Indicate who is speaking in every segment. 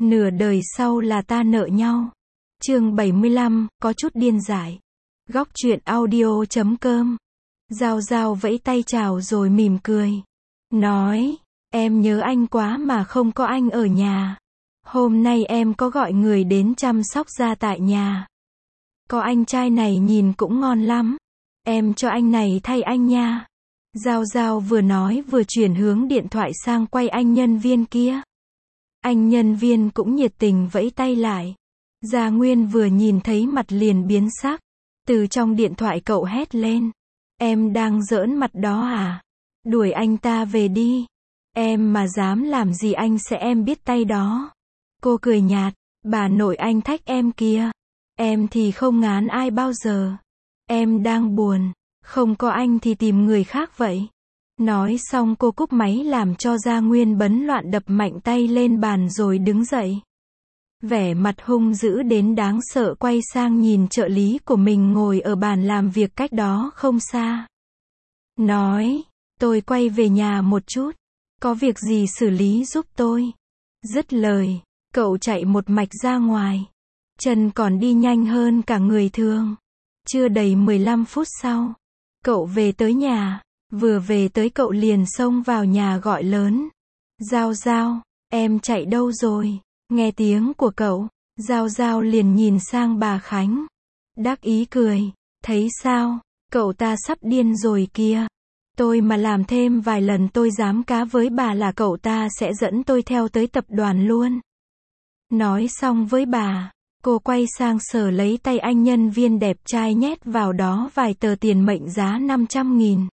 Speaker 1: Nửa đời sau là ta nợ nhau. Chương 75, có chút điên dại. Góc truyện audio.com. Giao Giao vẫy tay chào rồi mỉm cười. Nói, em nhớ anh quá mà không có anh ở nhà. Hôm nay em có gọi người đến chăm sóc da tại nhà. Có anh trai này nhìn cũng ngon lắm. Em cho anh này thay anh nha. Giao Giao vừa nói vừa chuyển hướng điện thoại sang quay anh nhân viên kia. Anh nhân viên cũng nhiệt tình vẫy tay lại. Gia Nguyên vừa nhìn thấy mặt liền biến sắc. Từ trong điện thoại cậu hét lên. Em đang giỡn mặt đó à? Đuổi anh ta về đi. Em mà dám làm gì anh sẽ em biết tay đó. Cô cười nhạt. Bà nội anh thách em kìa. Em thì không ngán ai bao giờ. Em đang buồn. Không có anh thì tìm người khác vậy. Nói xong cô cúp máy làm cho Gia Nguyên bấn loạn đập mạnh tay lên bàn rồi đứng dậy. Vẻ mặt hung dữ đến đáng sợ quay sang nhìn trợ lý của mình ngồi ở bàn làm việc cách đó không xa. Nói, tôi quay về nhà một chút. Có việc gì xử lý giúp tôi. Dứt lời, cậu chạy một mạch ra ngoài. Chân còn đi nhanh hơn cả người thường. Chưa đầy 15 phút sau, cậu về tới nhà. Vừa về tới cậu liền xông vào nhà gọi lớn. Giao Giao, em chạy đâu rồi? Nghe tiếng của cậu, Giao Giao liền nhìn sang bà Khánh. Đắc ý cười, thấy sao, cậu ta sắp điên rồi kìa. Tôi mà làm thêm vài lần tôi dám cá với bà là cậu ta sẽ dẫn tôi theo tới tập đoàn luôn. Nói xong với bà, cô quay sang sờ lấy tay anh nhân viên đẹp trai nhét vào đó vài tờ tiền mệnh giá 500.000.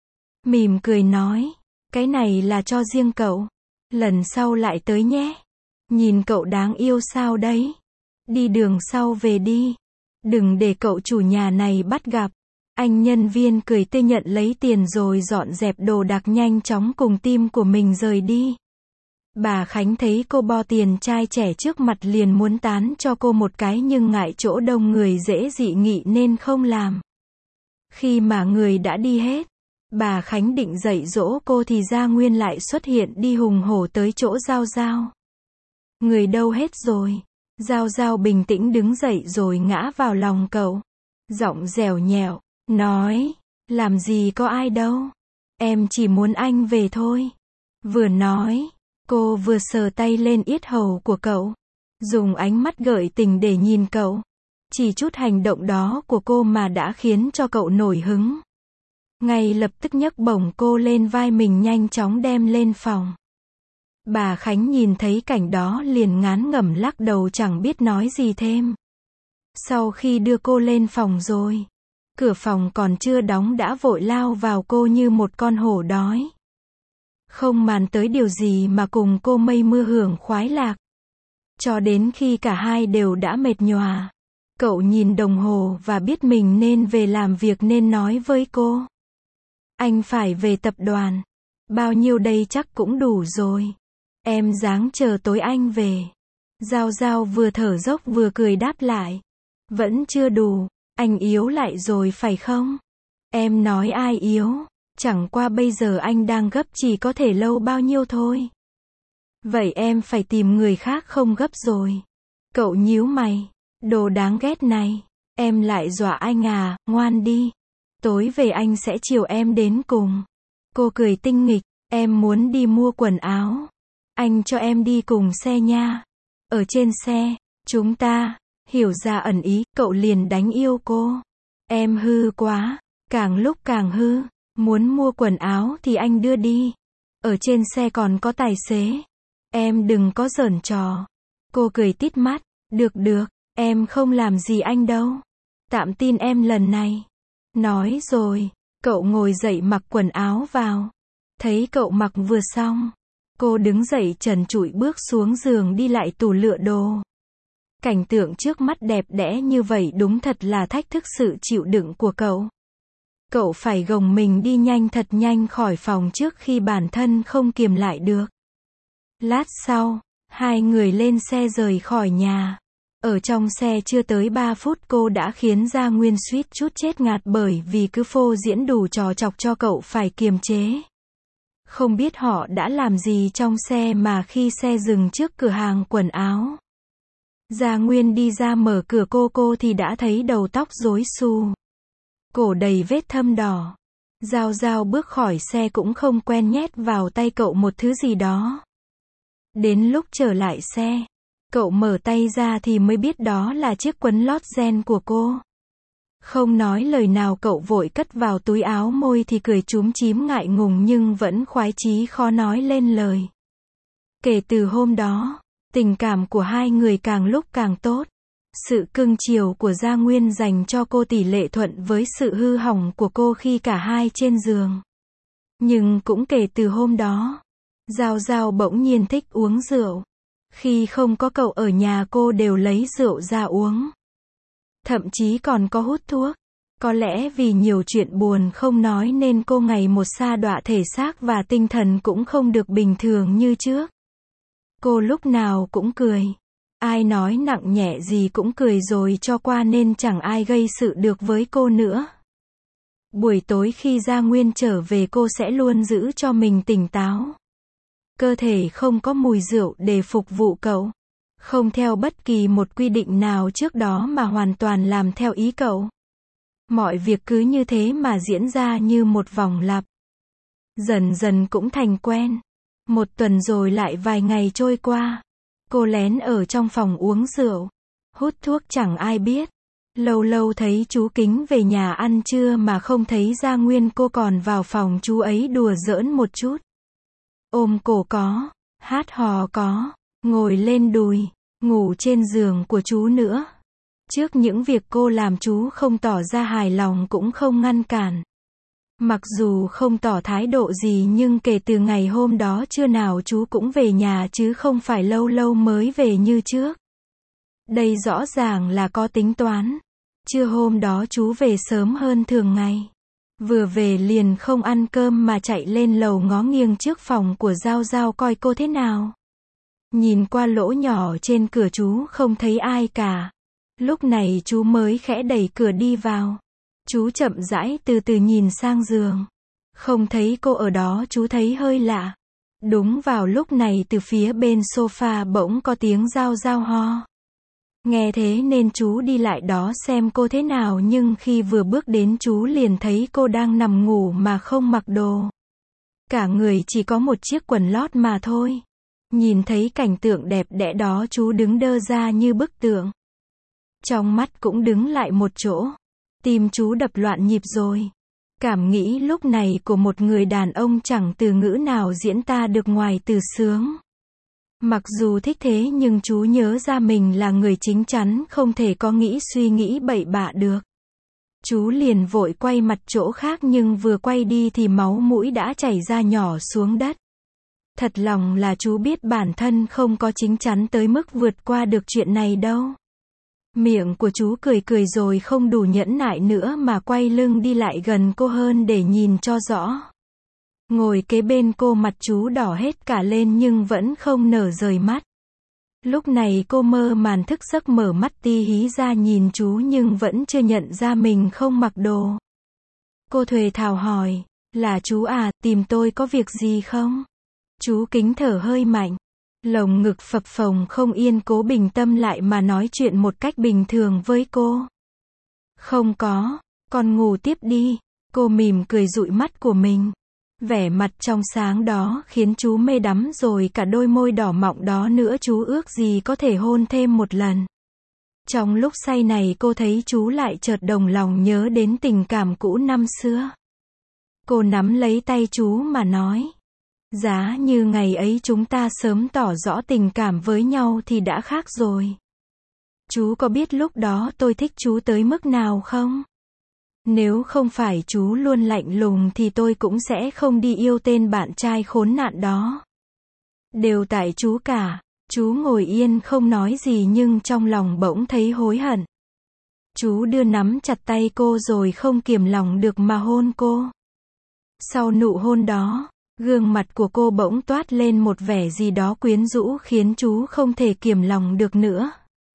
Speaker 1: Mỉm cười nói, cái này là cho riêng cậu. Lần sau lại tới nhé. Nhìn cậu đáng yêu sao đấy. Đi đường sau về đi. Đừng để cậu chủ nhà này bắt gặp. Anh nhân viên cười tươi nhận lấy tiền rồi dọn dẹp đồ đạc nhanh chóng cùng team của mình rời đi. Bà Khánh thấy cô bo tiền trai trẻ trước mặt liền muốn tán cho cô một cái nhưng ngại chỗ đông người dễ dị nghị nên không làm. Khi mà người đã đi hết, bà Khánh định dạy dỗ cô thì Gia Nguyên lại xuất hiện đi hùng hổ tới chỗ Giao Giao. Người đâu hết rồi? Giao Giao bình tĩnh đứng dậy rồi ngã vào lòng cậu. Giọng dẻo nhẹo, nói, làm gì có ai đâu. Em chỉ muốn anh về thôi. Vừa nói, cô vừa sờ tay lên yết hầu của cậu. Dùng ánh mắt gợi tình để nhìn cậu. Chỉ chút hành động đó của cô mà đã khiến cho cậu nổi hứng. Ngay lập tức nhấc bổng cô lên vai mình nhanh chóng đem lên phòng. Bà Khánh nhìn thấy cảnh đó liền ngán ngẩm lắc đầu chẳng biết nói gì thêm. Sau khi đưa cô lên phòng rồi, cửa phòng còn chưa đóng đã vội lao vào cô như một con hổ đói. Không màng tới điều gì mà cùng cô mây mưa hưởng khoái lạc. Cho đến khi cả hai đều đã mệt nhòa. Cậu nhìn đồng hồ và biết mình nên về làm việc nên nói với cô. Anh phải về tập đoàn. Bao nhiêu đây chắc cũng đủ rồi. Em ráng chờ tối anh về. Giao Giao vừa thở dốc vừa cười đáp lại. Vẫn chưa đủ. Anh yếu lại rồi phải không? Em nói ai yếu? Chẳng qua bây giờ anh đang gấp chỉ có thể lâu bao nhiêu thôi. Vậy em phải tìm người khác không gấp rồi. Cậu nhíu mày. Đồ đáng ghét này. Em lại dọa anh à, ngoan đi. Tối về anh sẽ chiều em đến cùng. Cô cười tinh nghịch. Em muốn đi mua quần áo. Anh cho em đi cùng xe nha. Ở trên xe, chúng ta, hiểu ra ẩn ý, cậu liền đánh yêu cô. Em hư quá, càng lúc càng hư. Muốn mua quần áo thì anh đưa đi. Ở trên xe còn có tài xế. Em đừng có giỡn trò. Cô cười tít mắt. Được được, em không làm gì anh đâu. Tạm tin em lần này. Nói rồi, cậu ngồi dậy mặc quần áo vào. Thấy cậu mặc vừa xong, cô đứng dậy trần trụi bước xuống giường đi lại tủ lựa đồ. Cảnh tượng trước mắt đẹp đẽ như vậy đúng thật là thách thức sự chịu đựng của cậu. Cậu phải gồng mình đi nhanh thật nhanh khỏi phòng trước khi bản thân không kiềm lại được. Lát sau, hai người lên xe rời khỏi nhà. Ở trong xe chưa tới 3 phút cô đã khiến Gia Nguyên suýt chút chết ngạt bởi vì cứ phô diễn đủ trò chọc cho cậu phải kiềm chế. Không biết họ đã làm gì trong xe mà khi xe dừng trước cửa hàng quần áo. Gia Nguyên đi ra mở cửa cô thì đã thấy đầu tóc rối xù. Cổ đầy vết thâm đỏ. Giao Giao bước khỏi xe cũng không quen nhét vào tay cậu một thứ gì đó. Đến lúc trở lại xe, cậu mở tay ra thì mới biết đó là chiếc quấn lót ren của cô. Không nói lời nào cậu vội cất vào túi áo môi thì cười chúm chím ngại ngùng nhưng vẫn khoái chí khó nói lên lời. Kể từ hôm đó, tình cảm của hai người càng lúc càng tốt. Sự cưng chiều của Gia Nguyên dành cho cô tỷ lệ thuận với sự hư hỏng của cô khi cả hai trên giường. Nhưng cũng kể từ hôm đó, Giao Giao bỗng nhiên thích uống rượu. Khi không có cậu ở nhà cô đều lấy rượu ra uống. Thậm chí còn có hút thuốc. Có lẽ vì nhiều chuyện buồn không nói nên cô ngày một sa đọa thể xác và tinh thần cũng không được bình thường như trước. Cô lúc nào cũng cười. Ai nói nặng nhẹ gì cũng cười rồi cho qua nên chẳng ai gây sự được với cô nữa. Buổi tối khi Gia Nguyên trở về cô sẽ luôn giữ cho mình tỉnh táo. Cơ thể không có mùi rượu để phục vụ cậu. Không theo bất kỳ một quy định nào trước đó mà hoàn toàn làm theo ý cậu. Mọi việc cứ như thế mà diễn ra như một vòng lặp. Dần dần cũng thành quen. Một tuần rồi lại vài ngày trôi qua. Cô lén ở trong phòng uống rượu. Hút thuốc chẳng ai biết. Lâu lâu thấy chú Kính về nhà ăn trưa mà không thấy Gia Nguyên cô còn vào phòng chú ấy đùa giỡn một chút. Ôm cổ có, hát hò có, ngồi lên đùi, ngủ trên giường của chú nữa. Trước những việc cô làm chú không tỏ ra hài lòng cũng không ngăn cản. Mặc dù không tỏ thái độ gì nhưng kể từ ngày hôm đó trưa nào chú cũng về nhà chứ không phải lâu lâu mới về như trước. Đây rõ ràng là có tính toán. Trưa hôm đó chú về sớm hơn thường ngày. Vừa về liền không ăn cơm mà chạy lên lầu ngó nghiêng trước phòng của Giao Giao coi cô thế nào. Nhìn qua lỗ nhỏ trên cửa chú không thấy ai cả. Lúc này chú mới khẽ đẩy cửa đi vào. Chú chậm rãi từ từ nhìn sang giường. Không thấy cô ở đó chú thấy hơi lạ. Đúng vào lúc này từ phía bên sofa bỗng có tiếng Giao Giao ho. Nghe thế nên chú đi lại đó xem cô thế nào nhưng khi vừa bước đến chú liền thấy cô đang nằm ngủ mà không mặc đồ. Cả người chỉ có một chiếc quần lót mà thôi. Nhìn thấy cảnh tượng đẹp đẽ đó chú đứng đơ ra như bức tượng. Trong mắt cũng đứng lại một chỗ. Tim chú đập loạn nhịp rồi. Cảm nghĩ lúc này của một người đàn ông chẳng từ ngữ nào diễn tả được ngoài từ sướng. Mặc dù thích thế nhưng chú nhớ ra mình là người chính chắn không thể có suy nghĩ bậy bạ được. Chú liền vội quay mặt chỗ khác nhưng vừa quay đi thì máu mũi đã chảy ra nhỏ xuống đất. Thật lòng là chú biết bản thân không có chính chắn tới mức vượt qua được chuyện này đâu. Miệng của chú cười cười rồi không đủ nhẫn nại nữa mà quay lưng đi lại gần cô hơn để nhìn cho rõ. Ngồi kế bên cô mặt chú đỏ hết cả lên nhưng vẫn không nở rời mắt. Lúc này cô mơ màn thức giấc mở mắt tí hí ra nhìn chú nhưng vẫn chưa nhận ra mình không mặc đồ. Cô thuề thào hỏi, là chú à, tìm tôi có việc gì không? Chú Kính thở hơi mạnh. Lồng ngực phập phồng không yên cố bình tâm lại mà nói chuyện một cách bình thường với cô. Không có, con ngủ tiếp đi. Cô mỉm cười dụi mắt của mình. Vẻ mặt trong sáng đó khiến chú mê đắm rồi cả đôi môi đỏ mọng đó nữa chú ước gì có thể hôn thêm một lần. Trong lúc say này cô thấy chú lại chợt đồng lòng nhớ đến tình cảm cũ năm xưa. Cô nắm lấy tay chú mà nói. Giá như ngày ấy chúng ta sớm tỏ rõ tình cảm với nhau thì đã khác rồi. Chú có biết lúc đó tôi thích chú tới mức nào không? Nếu không phải chú luôn lạnh lùng thì tôi cũng sẽ không đi yêu tên bạn trai khốn nạn đó. Đều tại chú cả. Chú ngồi yên không nói gì nhưng trong lòng bỗng thấy hối hận. Chú đưa nắm chặt tay cô rồi không kiềm lòng được mà hôn cô. Sau nụ hôn đó, gương mặt của cô bỗng toát lên một vẻ gì đó quyến rũ khiến chú không thể kiềm lòng được nữa.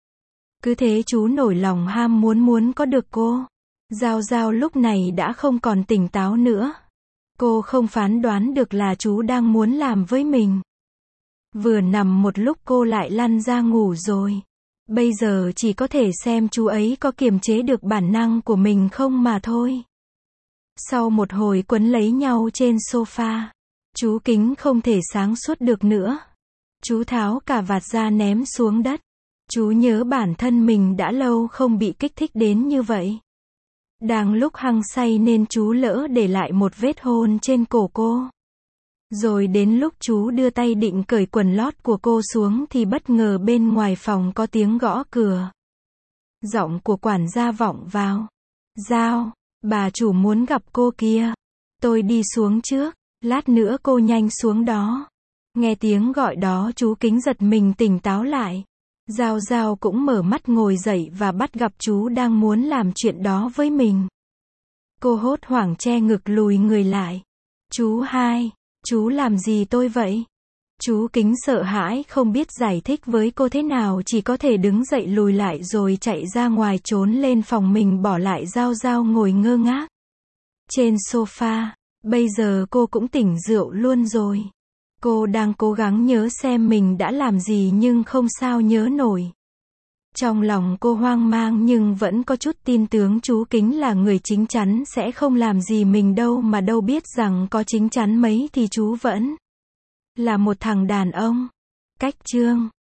Speaker 1: Cứ thế chú nổi lòng ham muốn có được cô. Giao Giao lúc này đã không còn tỉnh táo nữa. Cô không phán đoán được là chú đang muốn làm với mình. Vừa nằm một lúc cô lại lăn ra ngủ rồi. Bây giờ chỉ có thể xem chú ấy có kiềm chế được bản năng của mình không mà thôi. Sau một hồi quấn lấy nhau trên sofa, chú Kính không thể sáng suốt được nữa. Chú tháo cả vạt ra ném xuống đất. Chú nhớ bản thân mình đã lâu không bị kích thích đến như vậy. Đang lúc hăng say nên chú lỡ để lại một vết hôn trên cổ cô. Rồi đến lúc chú đưa tay định cởi quần lót của cô xuống thì bất ngờ bên ngoài phòng có tiếng gõ cửa. Giọng của quản gia vọng vào. Giao, bà chủ muốn gặp cô kia. Tôi đi xuống trước, lát nữa cô nhanh xuống đó. Nghe tiếng gọi đó chú Kính giật mình tỉnh táo lại. Giao Giao cũng mở mắt ngồi dậy và bắt gặp chú đang muốn làm chuyện đó với mình. Cô hốt hoảng che ngực lùi người lại. Chú hai, chú làm gì tôi vậy? Chú Kính sợ hãi không biết giải thích với cô thế nào, chỉ có thể đứng dậy lùi lại rồi chạy ra ngoài trốn lên phòng mình, bỏ lại Giao Giao ngồi ngơ ngác trên sofa. Bây giờ cô cũng tỉnh rượu luôn rồi. Cô đang cố gắng nhớ xem mình đã làm gì nhưng không sao nhớ nổi. Trong lòng cô hoang mang nhưng vẫn có chút tin tưởng chú Kính là người chín chắn sẽ không làm gì mình đâu, mà đâu biết rằng có chín chắn mấy thì chú vẫn là một thằng đàn ông. Cách chương